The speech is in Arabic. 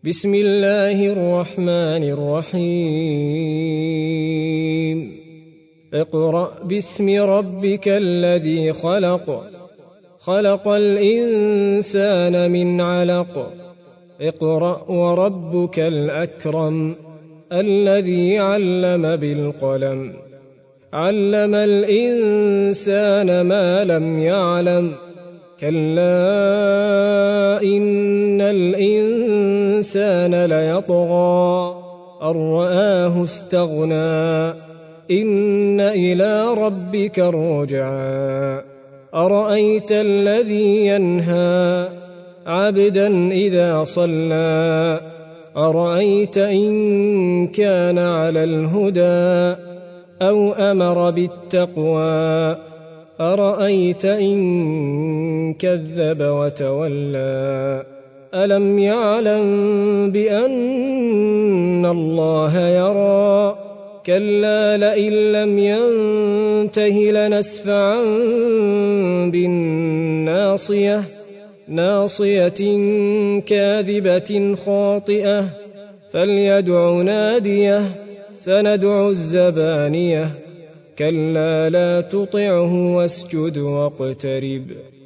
بسم الله الرحمن الرحيم اقرأ باسم ربك الذي خلق خلق الإنسان من علق اقرأ وربك الأكرم الذي علم بالقلم علم الإنسان ما لم يعلم كلا إن الإنسان ليطغى أن رآه استغنى إن إلى ربك الرجعى أرأيت الذي ينهى عبدا إذا صلى أرأيت إن كان على الهدى أو أمر بالتقوى أرأيت إن كذب وتولى ألم يعلم بأن الله يرى كلا لئن لم ينته لنسفعا بالناصية ناصية كاذبة خاطئة فليدع ناديه سندع الزبانية كلا لا تطعه واسجد واقترب